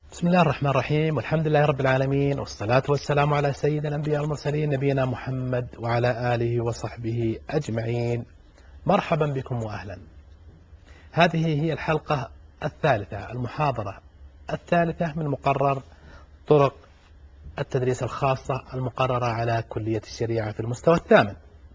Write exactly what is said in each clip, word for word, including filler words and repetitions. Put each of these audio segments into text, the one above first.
بسم الله الرحمن الرحيم، والحمد لله رب العالمين، والصلاة والسلام على سيد الأنبياء والمرسلين نبينا محمد وعلى آله وصحبه أجمعين. مرحبا بكم وأهلا. هذه هي الحلقة الثالثة، المحاضرة الثالثة من مقرر طرق التدريس الخاصة المقررة على كلية الشريعة في المستوى الثامن.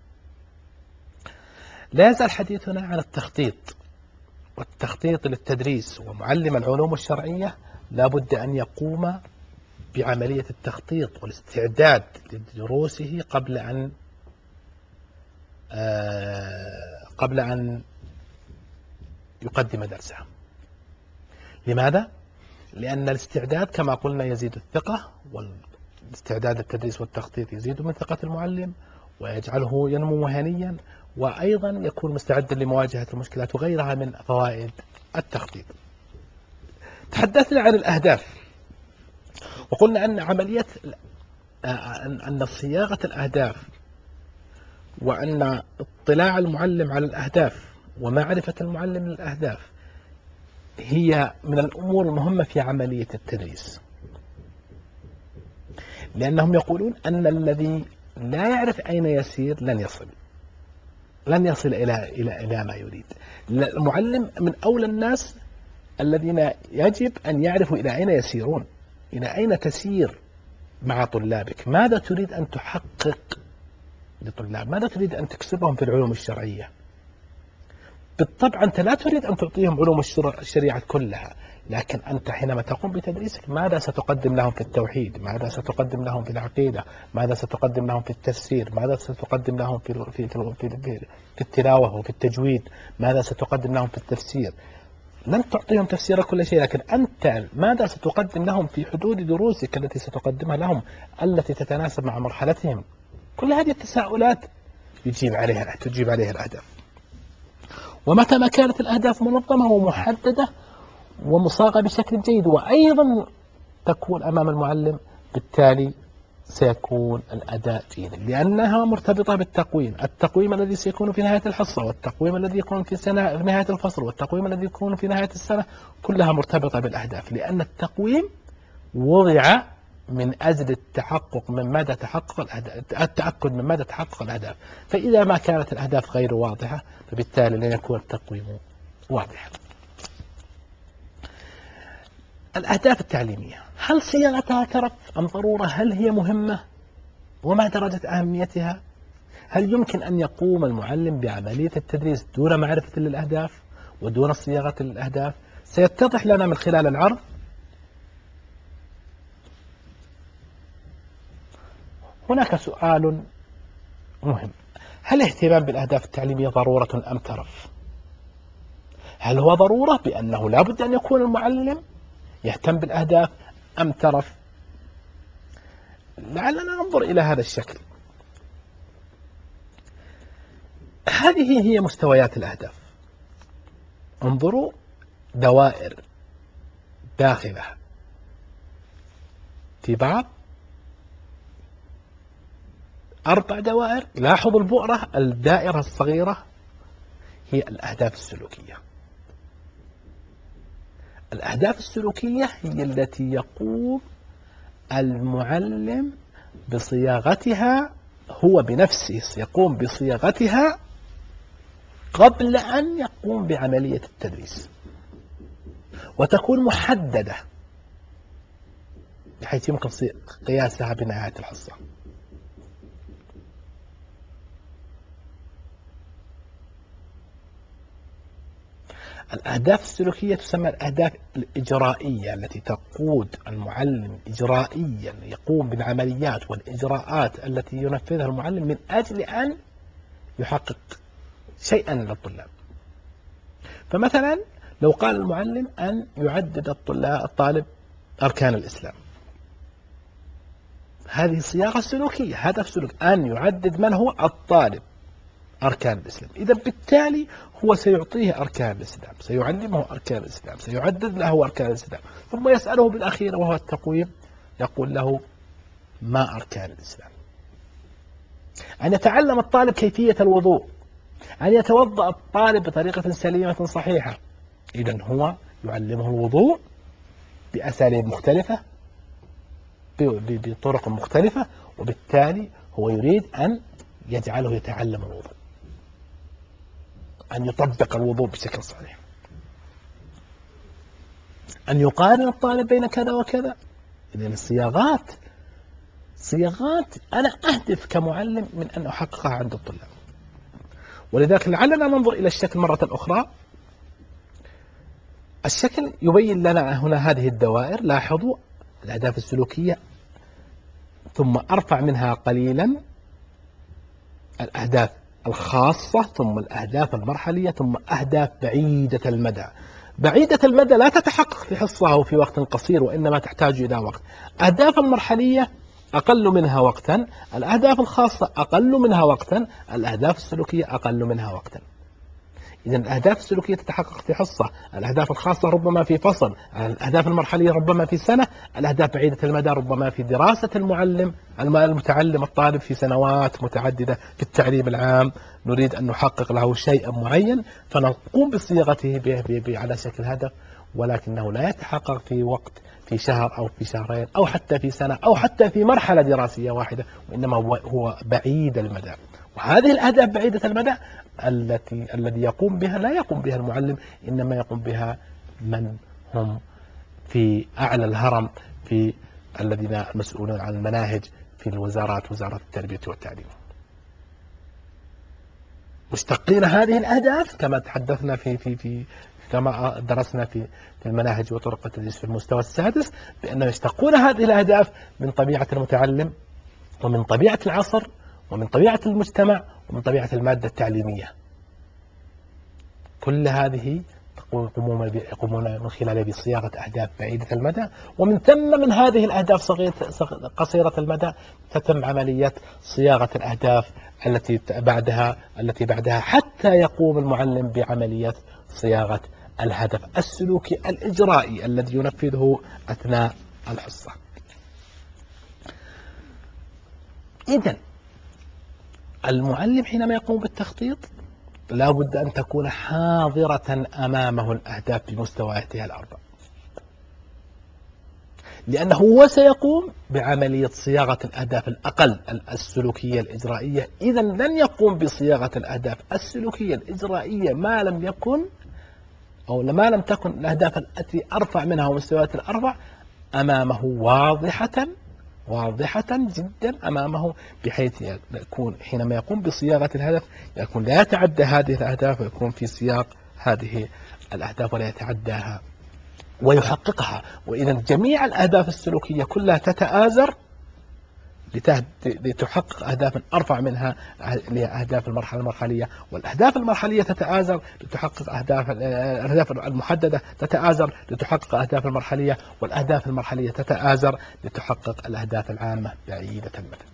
لا يزال حديثنا عن التخطيط، والتخطيط للتدريس، ومعلم العلوم الشرعية لا بد أن يقوم بعملية التخطيط والاستعداد لدروسه قبل أن قبل أن يقدم درسه. لماذا؟ لأن الاستعداد كما قلنا يزيد الثقة، والاستعداد للتدريس والتخطيط يزيد من ثقة المعلم ويجعله ينمو مهنيا، وأيضا يكون مستعدا لمواجهة المشكلات وغيرها من فوائد التخطيط. تحدثنا عن الأهداف، وقلنا أن عملية أن صياغة الأهداف وأن اطلاع المعلم على الأهداف ومعرفة المعلم للأهداف هي من الأمور المهمة في عملية التدريس، لأنهم يقولون أن الذي لا يعرف أين يسير لن يصل لن يصل إلى إلى إلى ما يريد. المعلم من أولى الناس الذين يجب أن يعرفوا إلى أين يسيرون، إلى أين تسير مع طلابك، ماذا تريد أن تحقق لطلاب، ماذا تريد أن تكسبهم في العلوم الشرعية. بالطبع أنت لا تريد أن تعطيهم علوم الشريعة كلها، لكن أنت حينما تقوم بتدريسك ماذا ستقدم لهم في التوحيد، ماذا ستقدم لهم في العقيدة، ماذا ستقدم لهم في التفسير، ماذا ستقدم لهم في في في, في التلاوة وفي التجويد، ماذا ستقدم لهم في التفسير. لن تعطيهم تفسير كل شيء، لكن أنت ماذا ستقدم لهم في حدود دروسك التي ستقدمها لهم التي تتناسب مع مرحلتهم. كل هذه التساؤلات يجيب عليها تجيب عليها الأهداف. ومتى ما كانت الأهداف منظمة ومحددة ومصاغة بشكل جيد وأيضا تكون أمام المعلم، بالتالي سيكون الأداء جيدا، لأنها مرتبطة بالتقويم، التقويم الذي سيكون في نهاية الحصة، والتقويم الذي يكون في, سنة في نهاية الفصل، والتقويم الذي يكون في نهاية السنة، كلها مرتبطة بالأهداف، لأن التقويم وضع من أجل التحقق من مدى تحقق الأهداف، التأكد من مدى تحقق الأهداف. فإذا ما كانت الأهداف غير واضحة فبالتالي لن يكون التقويم واضحا. الأهداف التعليمية، هل صياغتها ترف أم ضرورة؟ هل هي مهمة؟ وما درجة أهميتها؟ هل يمكن أن يقوم المعلم بعملية التدريس دون معرفة للأهداف ودون صياغة للأهداف؟ سيتضح لنا من خلال العرض. هناك سؤال مهم: هل الاهتمام بالأهداف التعليمية ضرورة أم ترف؟ هل هو ضرورة بأنه لا بد أن يكون المعلم يهتم بالأهداف، أم ترف؟ لعلنا ننظر إلى هذا الشكل. هذه هي مستويات الأهداف. انظروا، دوائر داخلة في بعض، أربع دوائر. لاحظوا البؤرة، الدائرة الصغيرة هي الأهداف السلوكية. الأهداف السلوكية هي التي يقوم المعلم بصياغتها، هو بنفسه يقوم بصياغتها قبل أن يقوم بعملية التدريس، وتكون محددة بحيث يمكن قياسها بنهاية الحصة. الأهداف السلوكية تسمى الأهداف الإجرائية، التي تقود المعلم إجرائيا، يقوم بالعمليات والإجراءات التي ينفذها المعلم من أجل أن يحقق شيئا للطلاب. فمثلا لو قال المعلم أن يعدد الطلاب الطالب أركان الإسلام، هذه صياغة سلوكية، هدف سلوكي، أن يعدد من هو الطالب أركان الإسلام. إذا بالتالي هو سيعطيه أركان الإسلام، سيعلمه أركان الإسلام، سيعدد له أركان الإسلام، ثم يسأله بالأخير وهو التقويم، يقول له: ما أركان الإسلام؟ أن يتعلم الطالب كيفية الوضوء، أن يتوضأ الطالب بطريقة سليمة صحيحة، إذن هو يعلمه الوضوء بأساليب مختلفة بطرق مختلفة، وبالتالي هو يريد أن يجعله يتعلم الوضوء، أن يطبق الوضوء بشكل صحيح، أن يقارن الطالب بين كذا وكذا. إذن الصياغات صياغات أنا أهدف كمعلم من أن أحققها عند الطلاب. ولذلك لعلنا ننظر إلى الشكل مرة أخرى. الشكل يبين لنا هنا هذه الدوائر، لاحظوا الأهداف السلوكية، ثم أرفع منها قليلا الأهداف الخاصة، ثم الأهداف المرحلية، ثم أهداف بعيدة المدى. بعيدة المدى لا تتحقق في حصة أو في وقت قصير، وإنما تحتاج إلى وقت. أهداف المرحلية أقل منها وقتا، الأهداف الخاصة أقل منها وقتا، الأهداف السلوكية أقل منها وقتا. إذن الأهداف السلوكية تتحقق في حصة، الأهداف الخاصة ربما في فصل، الأهداف المرحلية ربما في سنة، الأهداف بعيدة المدى ربما في دراسة المعلم المتعلم الطالب في سنوات متعددة في التعليم العام. نريد أن نحقق له شيئا معين فنقوم بصياغته على شكل هدف، ولكنه لا يتحقق في وقت، في شهر أو في شهرين أو حتى في سنة أو حتى في مرحلة دراسية واحدة، وإنما هو بعيد المدى. وهذه الأهداف بعيدة المدى التي الذي يقوم بها لا يقوم بها المعلم، إنما يقوم بها من هم في أعلى الهرم، في الذين المسؤولون عن المناهج في الوزارات، وزارة التربية والتعليم، مشتقين هذه الأهداف كما تحدثنا في في في كما درسنا في في المناهج وطرق التدريس في المستوى السادس، بأنهم يشتقون هذه الأهداف من طبيعة المتعلم، ومن طبيعة العصر، ومن طبيعة المجتمع، ومن طبيعة المادة التعليمية. كل هذه يقومون من خلالها بصياغة أهداف بعيدة المدى، ومن ثم من هذه الأهداف قصيرة المدى تتم عملية صياغة الأهداف التي بعدها التي بعدها حتى يقوم المعلم بعملية صياغة الهدف السلوكي الإجرائي الذي ينفذه أثناء الحصة. إذن المعلم حينما يقوم بالتخطيط لا بد أن تكون حاضرة أمامه الأهداف بمستوياتها الأربع، لأنه هو سيقوم بعملية صياغة الأهداف الأقل السلوكية الإجرائية. إذا لن يقوم بصياغة الأهداف السلوكية الإجرائية ما لم يكن أو ما لم تكن الأهداف التي أرفع منها ومستويات الأربع أمامه واضحة واضحة جدا أمامه، بحيث يكون حينما يقوم بصياغة الهدف يكون لا يتعدى هذه الأهداف، ويكون في سياق هذه الأهداف ولا يتعداها ويحققها. وإذا جميع الأهداف السلوكية كلها تتآزر لتحقق أهداف أرفع منها لأهداف المرحلة المرحلية، والأهداف المرحلية تتآزر لتحقق أهداف الأهداف المحددة، تتآزر لتحقق أهداف المرحلية، والأهداف المرحلية تتآزر لتحقق الأهداف العامة بعيدة المدى.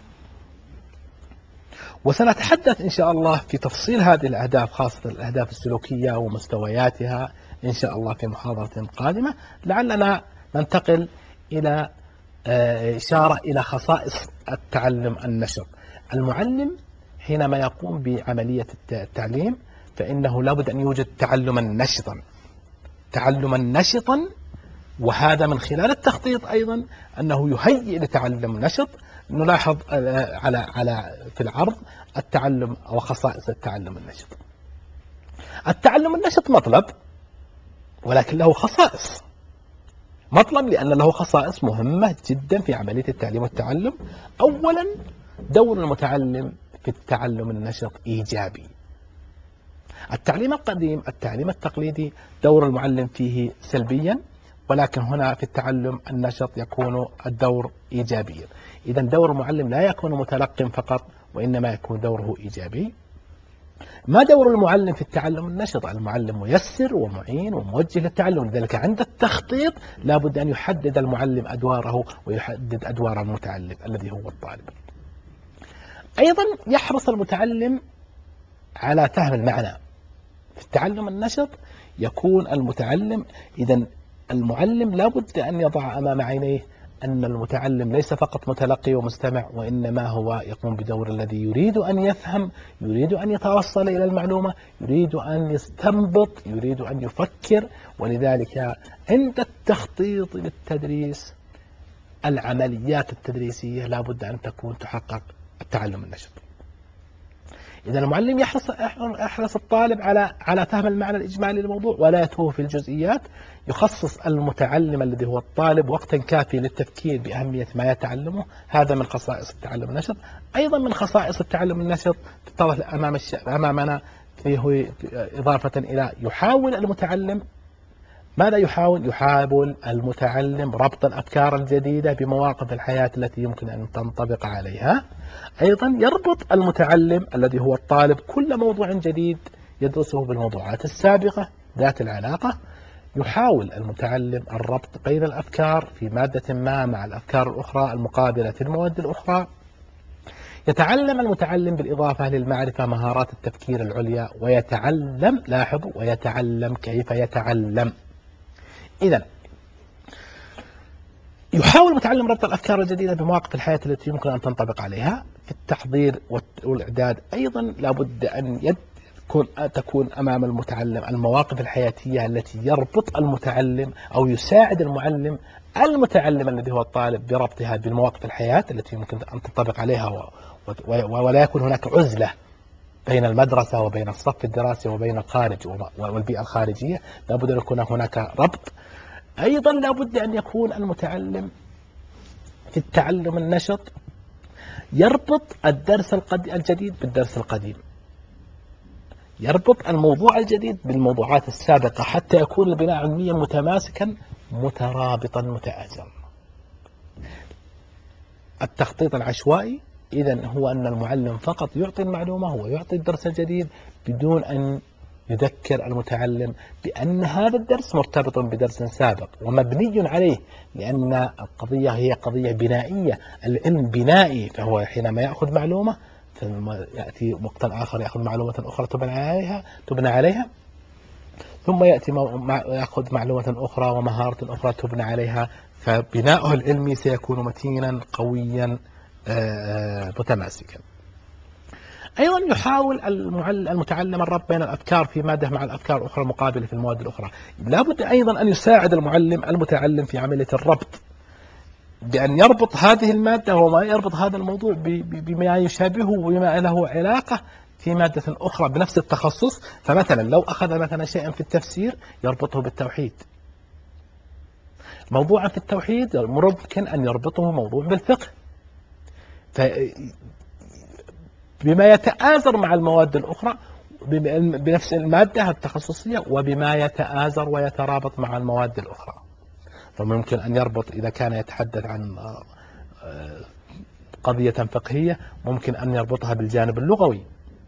وسنتحدث إن شاء الله في تفصيل هذه الأهداف، خاصة الأهداف السلوكية ومستوياتها إن شاء الله في محاضرة قادمة. لعلنا ننتقل إلى إشارة إلى خصائص التعلم النشط. المعلم حينما يقوم بعملية التعليم فإنه لابد أن يوجد تعلما نشطا، تعلما نشطا، وهذا من خلال التخطيط أيضا أنه يهيئ لتعلم نشط. نلاحظ على على في العرض التعلم وخصائص التعلم النشط. التعلم النشط مطلب، ولكن له خصائص. مطلب لأن له خصائص مهمة جدا في عملية التعليم والتعلم. أولا، دور المتعلم في التعلم النشط إيجابي. التعليم القديم، التعليم التقليدي، دور المعلم فيه سلبيا، ولكن هنا في التعلم النشط يكون الدور إيجابيا. إذا دور المعلم لا يكون متلقٍ فقط، وإنما يكون دوره إيجابي. ما دور المعلم في التعلم النشط؟ المعلم ميسر ومعين وموجه للتعلم، لذلك عند التخطيط لا بد أن يحدد المعلم أدواره ويحدد أدوار المتعلم الذي هو الطالب. أيضا يحرص المتعلم على فهم المعنى. في التعلم النشط يكون المتعلم، إذا المعلم لا بد أن يضع أمام عينيه أن المتعلم ليس فقط متلقي ومستمع، وإنما هو يقوم بدور الذي يريد أن يفهم، يريد أن يتوصل إلى المعلومة، يريد أن يستنبط، يريد أن يفكر. ولذلك عند التخطيط للتدريس العمليات التدريسية لا بد أن تكون تحقق التعلم النشط. إذا المعلم يحرص يحرص الطالب على على فهم المعنى الإجمالي للموضوع ولا يتوه في الجزئيات. يخصص المتعلم الذي هو الطالب وقتا كافي للتفكير بأهمية ما يتعلمه. هذا من خصائص التعلم النشط. أيضا من خصائص التعلم النشط تتضح أمام الش... أمامنا فيه إضافة إلى يحاول المتعلم ماذا يحاول؟ يحاول المتعلم ربط الأفكار الجديدة بمواقف الحياة التي يمكن أن تنطبق عليها. أيضا يربط المتعلم الذي هو الطالب كل موضوع جديد يدرسه بالموضوعات السابقة ذات العلاقة. يحاول المتعلم الربط بين الأفكار في مادة ما مع الأفكار الأخرى المقابلة في المواد الأخرى. يتعلم المتعلم بالإضافة للمعرفة مهارات التفكير العليا، ويتعلم لاحظوا ويتعلم كيف يتعلم. إذن يحاول المتعلم ربط الأفكار الجديدة بمواقف الحياة التي يمكن أن تنطبق عليها. في التحضير والإعداد أيضا لابد أن يكون تكون أمام المتعلم المواقف الحياتية التي يربط المتعلم أو يساعد المعلم المتعلم الذي هو الطالب بربطها بالمواقف الحياة التي يمكن أن تنطبق عليها، ولا يكون هناك عزلة بين المدرسة وبين الصف الدراسي وبين الخارج والبيئة الخارجية. لابد أن يكون هناك ربط. أيضا لابد أن يكون المتعلم في التعلم النشط يربط الدرس الجديد بالدرس القديم، يربط الموضوع الجديد بالموضوعات السابقة حتى يكون البناء علميا متماسكا مترابطا متآزرا. التخطيط العشوائي إذن هو أن المعلم فقط يعطي المعلومة ويعطي الدرس الجديد بدون أن يذكر المتعلم بأن هذا الدرس مرتبط بدرس سابق ومبني عليه، لأن القضية هي قضية بنائية. العلم بنائي، فهو حينما يأخذ معلومة ثم يأتي وقتا آخر يأخذ معلومة أخرى تبنى عليها تبنى عليها ثم يأتي يأخذ معلومة أخرى ومهارة أخرى تبنى عليها، فبناؤه العلمي سيكون متينا قويا متماسكا. أيضا يحاول المتعلم الربط بين الأفكار في مادة مع الأفكار الأخرى المقابلة في المواد الأخرى. لابد أيضا أن يساعد المعلم المتعلم في عملية الربط بأن يربط هذه المادة وما يربط هذا الموضوع بما يشابهه وبما له علاقة في مادة أخرى بنفس التخصص. فمثلا لو أخذ مثلا شيئا في التفسير يربطه بالتوحيد، موضوعا في التوحيد ممكن أن يربطه موضوع بالفقه، بما يتآزر مع المواد الأخرى بنفس المادة التخصصية وبما يتآزر ويترابط مع المواد الأخرى. فممكن أن يربط إذا كان يتحدث عن قضية فقهية ممكن أن يربطها بالجانب اللغوي،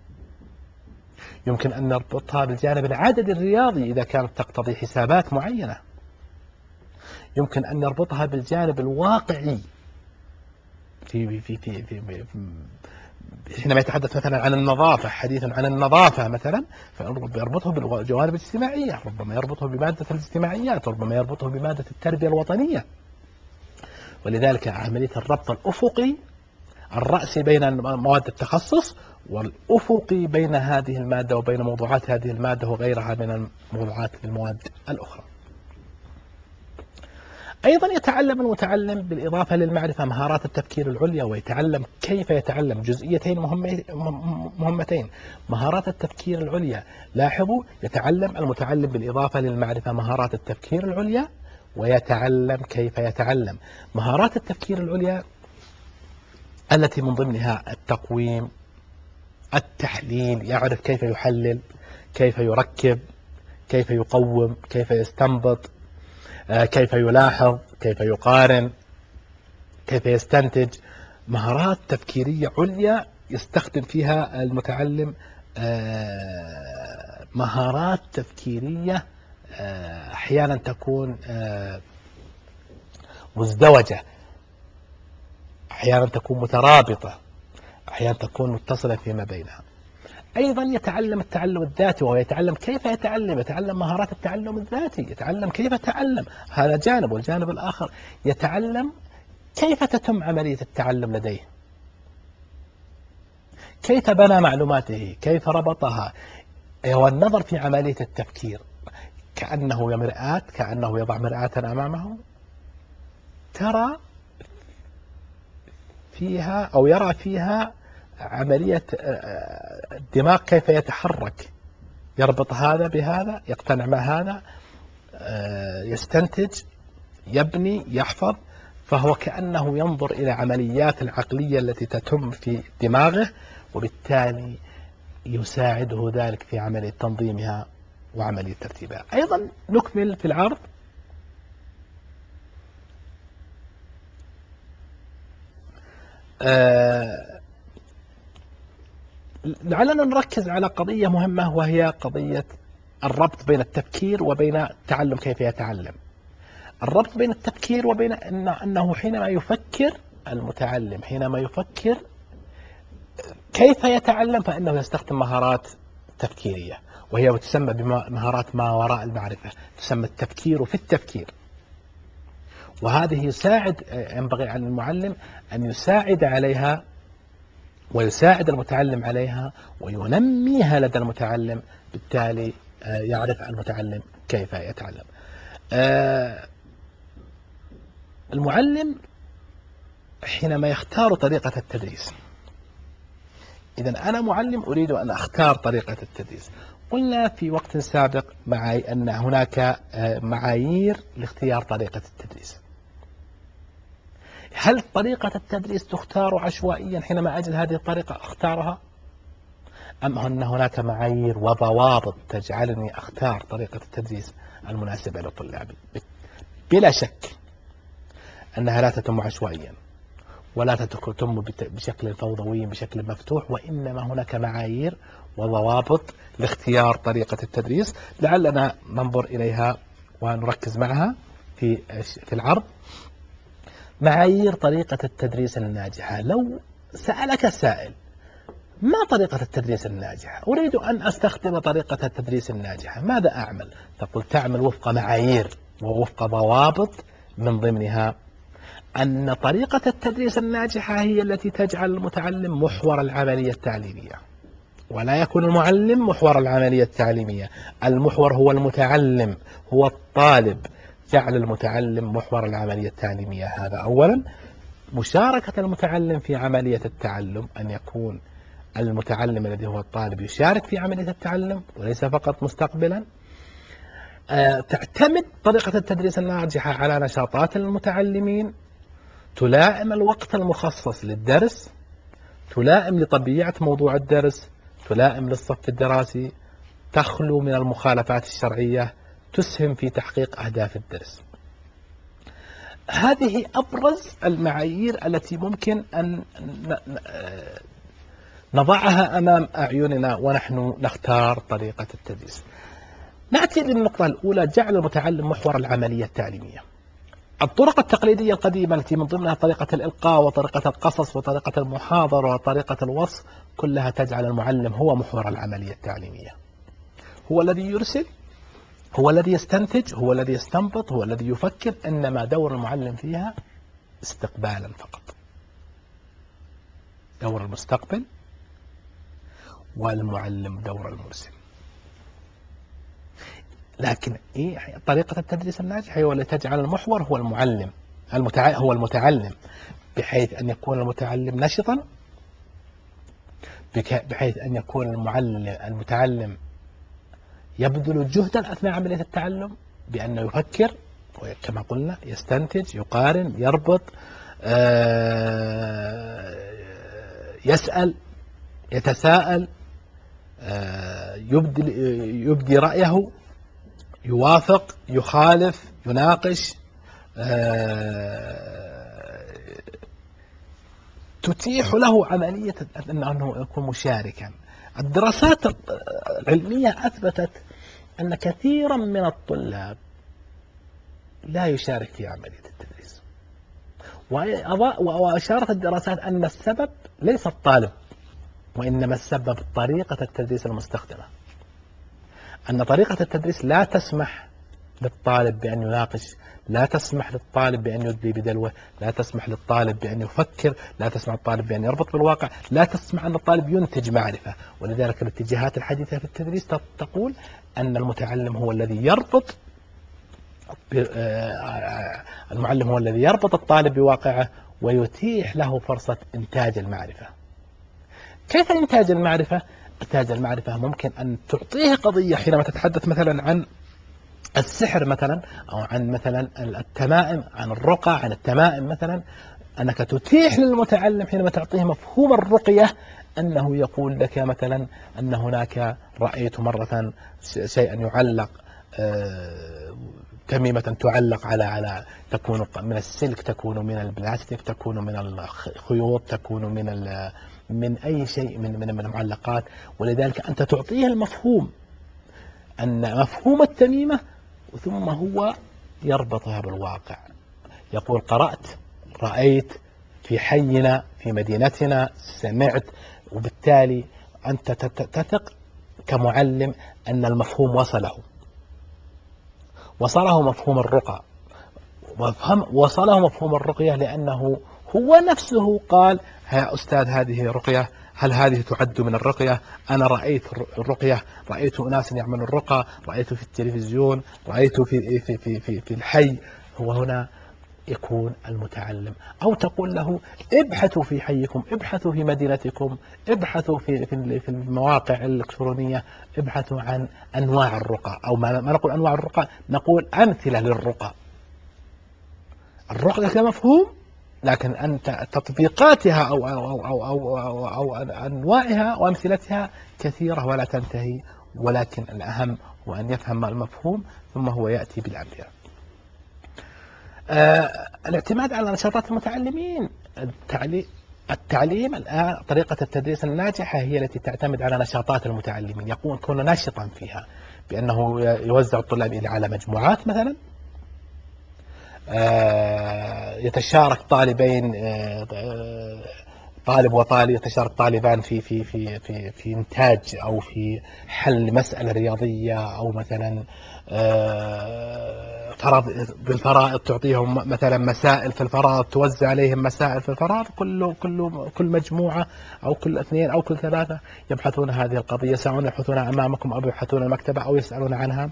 يمكن أن يربطها بالجانب العددي الرياضي إذا كانت تقتضي حسابات معينة، يمكن أن يربطها بالجانب الواقعي في في في في, في حينما يتحدث مثلا عن النظافة، حديثا عن النظافة مثلا فيربطه بالجوانب الاجتماعية، ربما يربطه بمادة الاجتماعيات، ربما يربطه بمادة التربية الوطنية. ولذلك عملية الربط الأفقي الرأسي بين مواد التخصص والأفقي بين هذه المادة وبين موضوعات هذه المادة وغيرها من الموضوعات المواد الأخرى. أيضا يتعلم المتعلم بالإضافة للمعرفة مهارات التفكير العليا، ويتعلم كيف يتعلم جزئيتين مهمتين، مهارات التفكير العليا. لاحظوا يتعلم المتعلم بالإضافة للمعرفة مهارات التفكير العليا ويتعلم كيف يتعلم. مهارات التفكير العليا التي من ضمنها التقويم، التحليل، يعرف كيف يحلل، كيف يركب، كيف يقوم، كيف يستنبط، كيف يلاحظ، كيف يقارن، كيف يستنتج. مهارات تفكيرية عليا يستخدم فيها المتعلم مهارات تفكيرية أحيانا تكون مزدوجة، أحيانا تكون مترابطة، أحيانا تكون متصلة فيما بينها. أيضا يتعلم التعلم الذاتي، وهو يتعلم كيف يتعلم، يتعلم مهارات التعلم الذاتي، يتعلم كيف يتعلم، هذا جانب. والجانب الآخر يتعلم كيف تتم عملية التعلم لديه؟ كيف بنى معلوماته؟ كيف ربطها؟ والنظر في عملية التفكير كأنه مرآة، كأنه يضع مرآة أمامه ترى فيها أو يرى فيها عملية الدماغ كيف يتحرك، يربط هذا بهذا، يقتنع مع هذا، يستنتج، يبني، يحفظ. فهو كأنه ينظر إلى عمليات العقلية التي تتم في دماغه، وبالتالي يساعده ذلك في عملية تنظيمها وعملية ترتيبها. أيضا نكمل في العرض. آه لعلنا نركز على قضية مهمة، وهي قضية الربط بين التفكير وبين التعلم، كيف يتعلم. الربط بين التفكير وبين أنه حينما يفكر المتعلم، حينما يفكر كيف يتعلم، فإنه يستخدم مهارات تفكيرية، وهي تسمى بمهارات ما وراء المعرفة، تسمى التفكير في التفكير. وهذه يساعد ينبغي على المعلم أن يساعد عليها ويساعد المتعلم عليها وينميها لدى المتعلم، بالتالي يعرف المتعلم كيف يتعلم. المعلم حينما يختار طريقة التدريس، إذا أنا معلم أريد أن أختار طريقة التدريس. قلنا في وقت سابق معي أن هناك معايير لاختيار طريقة التدريس. هل طريقة التدريس تختار عشوائيا حينما أجد هذه الطريقة أختارها، أم أن هناك معايير وضوابط تجعلني أختار طريقة التدريس المناسبة لطلابي؟ بلا شك أنها لا تتم عشوائيا، ولا تتم بشكل فوضوي بشكل مفتوح، وإنما هناك معايير وضوابط لاختيار طريقة التدريس. لعلنا ننظر إليها ونركز معها في في العرض. معايير طريقة التدريس الناجحة. لو سألك سائل ما طريقة التدريس الناجحة؟ أريد أن أستخدم طريقة التدريس الناجحة، ماذا أعمل؟ تقول تعمل وفق معايير ووفق ضوابط، من ضمنها أن طريقة التدريس الناجحة هي التي تجعل المتعلم محور العملية التعليمية، ولا يكون المعلم محور العملية التعليمية. المحور هو المتعلم، هو الطالب. جعل المتعلم محور العملية التعليمية، هذا أولا. مشاركة المتعلم في عملية التعلم، أن يكون المتعلم الذي هو الطالب يشارك في عملية التعلم وليس فقط مستقبلا. أه تعتمد طريقة التدريس الناجحة على نشاطات المتعلمين، تلائم الوقت المخصص للدرس، تلائم لطبيعة موضوع الدرس، تلائم للصف الدراسي، تخلو من المخالفات الشرعية، تسهم في تحقيق أهداف الدرس. هذه أبرز المعايير التي ممكن أن نضعها أمام أعيننا ونحن نختار طريقة التدريس. نأتي للنقطة الأولى، جعل المتعلم محور العملية التعليمية. الطرق التقليدية القديمة التي من ضمنها طريقة الإلقاء وطريقة القصص وطريقة المحاضرة وطريقة الوصف، كلها تجعل المعلم هو محور العملية التعليمية، هو الذي يرسل، هو الذي يستنتج، هو الذي يستنبط، هو الذي يفكر. إنما دور المعلم فيها استقبالا فقط، دور المستقبل، والمعلم دور المرسل. لكن إيه طريقة التدريس الناجحة؟ هو التي تجعل المحور هو المعلم، المتع... هو المتعلم، بحيث أن يكون المتعلم نشطا، بحيث أن يكون المعلم المتعلم يبذل جهدا أثناء عملية التعلم، بأنه يفكر كما قلنا، يستنتج، يقارن، يربط، يسأل، يتساءل، يبدي يبدي رأيه، يوافق، يخالف، يناقش، تتيح له عملية أنه يكون مشاركا. الدراسات العلمية أثبتت أن كثيرا من الطلاب لا يشارك في عملية التدريس، وأشارت الدراسات أن السبب ليس الطالب، وإنما السبب طريقة التدريس المستخدمة، أن طريقة التدريس لا تسمح للطالب بأن يناقش، لا تسمح للطالب بأن يدلي بدلوه، لا تسمح للطالب بأن يفكر، لا تسمح للطالب بأن يربط بالواقع، لا تسمح أن الطالب ينتج معرفة. ولذلك الاتجاهات الحديثة في التدريس تقول أن المتعلم هو الذي يربط، المعلم هو الذي يربط الطالب بواقعه ويتيح له فرصة إنتاج المعرفة. كيف إنتاج المعرفة؟ إنتاج المعرفة ممكن أن تعطيه قضية حينما تتحدث مثلا عن السحر مثلا، أو عن مثلا التمائم، عن الرقى، عن التمائم مثلا، أنك تتيح للمتعلم حينما تعطيه مفهوم الرقية أنه يقول لك مثلا أن هناك رأيت مرة شيئا يعلق، تميمة تعلق على على تكون من السلك، تكون من البلاستيك، تكون من الخيوط، تكون من من أي شيء من من المعلقات. ولذلك أنت تعطيه المفهوم، أن مفهوم التميمة، ثم هو يربطها بالواقع. يقول قرأت، رأيت، في حينا، في مدينتنا، سمعت. وبالتالي أنت تثق كمعلم أن المفهوم وصله، وصله مفهوم الرقى، وصله مفهوم الرقية، لأنه هو نفسه قال يا أستاذ هذه رقية، هل هذه تعد من الرقية؟ أنا رأيت الرقية، رأيت أناس يعملون الرقى، رأيت في التلفزيون، رأيت في في في في, في الحي. هو هنا يكون المتعلم. أو تقول له ابحثوا في حيكم، ابحثوا في مدينتكم، ابحثوا في في في المواقع الإلكترونية، ابحثوا عن أنواع الرقى، أو ما نقول أنواع الرقى، نقول أمثلة للرقى. الرقية كمفهوم، لكن أنت تطبيقاتها أو أو أو أو, أو, أو, أو أنواعها وأمثلتها كثيرة ولا تنتهي. ولكن الأهم هو أن يفهم المفهوم ثم هو يأتي بالأمثلة. آه الاعتماد على نشاطات المتعلمين. التعليم التعليم الآن، طريقة التدريس الناجحة هي التي تعتمد على نشاطات المتعلمين، يكون يكون ناشطا فيها، بأنه يوزع الطلاب على مجموعات مثلا، يتشارك طالبين، طالب وطالب، يتشارك طالبان في في في في في إنتاج أو في حل مسألة رياضية، أو مثلا فرض بالفرائض، تعطيهم مثلا مسائل في الفرائض، توزع عليهم مسائل في الفرائض، كل كل كل مجموعة أو كل اثنين أو كل ثلاثة يبحثون هذه القضية، سواء يبحثون أمامكم أو يبحثون المكتبة أو يسألون عنها.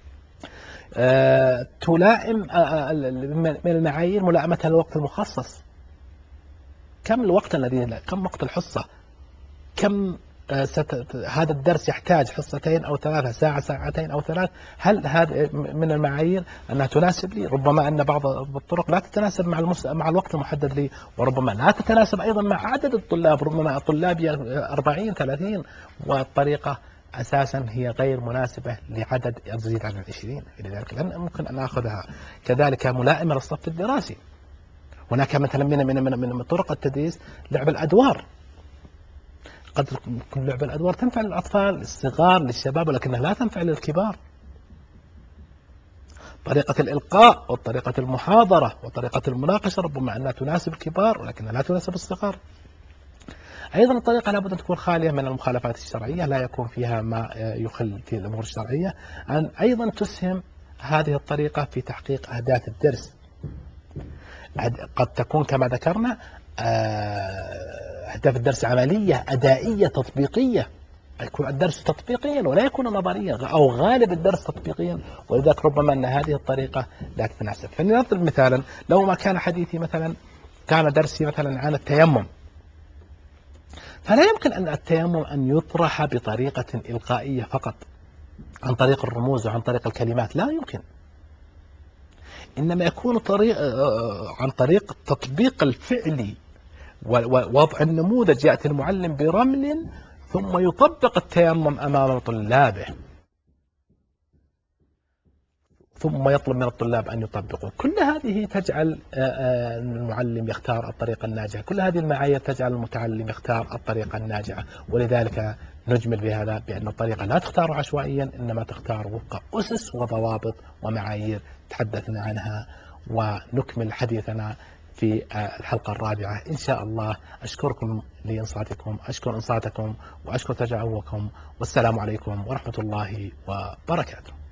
آه، تلائم آه، من المعايير ملائمتها للوقت المخصص. كم الوقت الذي كم وقت الحصة؟ كم آه، ست... هذا الدرس يحتاج حصتين أو ثلاثة، ساعة، ساعتين أو ثلاث. هل هذا من المعايير أنها تناسب لي؟ ربما أن بعض الطرق لا تتناسب مع المس... مع الوقت المحدد لي، وربما لا تتناسب أيضا مع عدد الطلاب، ربما الطلاب أربعين ثلاثين، والطريقة أساسا هي غير مناسبة لعدد يزيد عن العشرين، لذلك لن ممكن أن أخذها. كذلك ملائمة للصف الدراسي. هناك مثلا من من من, من طرق التدريس لعب الأدوار. قد تكون لعب الأدوار تنفع للأطفال الصغار للشباب، ولكنها لا تنفع للكبار. طريقة الإلقاء وطريقة المحاضرة وطريقة المناقشة ربما أنها تناسب الكبار ولكنها لا تناسب الصغار. أيضا الطريقة لابد أن تكون خالية من المخالفات الشرعية، لا يكون فيها ما يخل في الأمور الشرعية. أن أيضا تسهم هذه الطريقة في تحقيق أهداف الدرس. قد تكون كما ذكرنا أهداف الدرس عملية، أدائية، تطبيقية، يكون الدرس تطبيقيا ولا يكون نظريا، أو غالب الدرس تطبيقيا، ولذلك ربما أن هذه الطريقة لا تتناسب. فلنضرب مثالا، لو ما كان حديثي مثلا، كان درسي مثلا عن التيمم، فلا يمكن أن التيمم أن يطرح بطريقة إلقائية فقط، عن طريق الرموز وعن طريق الكلمات، لا يمكن. إنما يكون طريق عن طريق التطبيق الفعلي ووضع النموذج. يأتي المعلم برمل ثم يطبق التيمم أمام طلابه، ثم يطلب من الطلاب أن يطبقوا. كل هذه تجعل المعلم يختار الطريقة الناجحة، كل هذه المعايير تجعل المتعلم يختار الطريقة الناجحة. ولذلك نجمل بهذا بأن الطريقة لا تختار عشوائيا، إنما تختار وفق أسس وضوابط ومعايير تحدثنا عنها. ونكمل حديثنا في الحلقة الرابعة إن شاء الله. أشكركم لإنصاتكم، أشكر إنصاتكم وأشكر تجاوبكم، والسلام عليكم ورحمة الله وبركاته.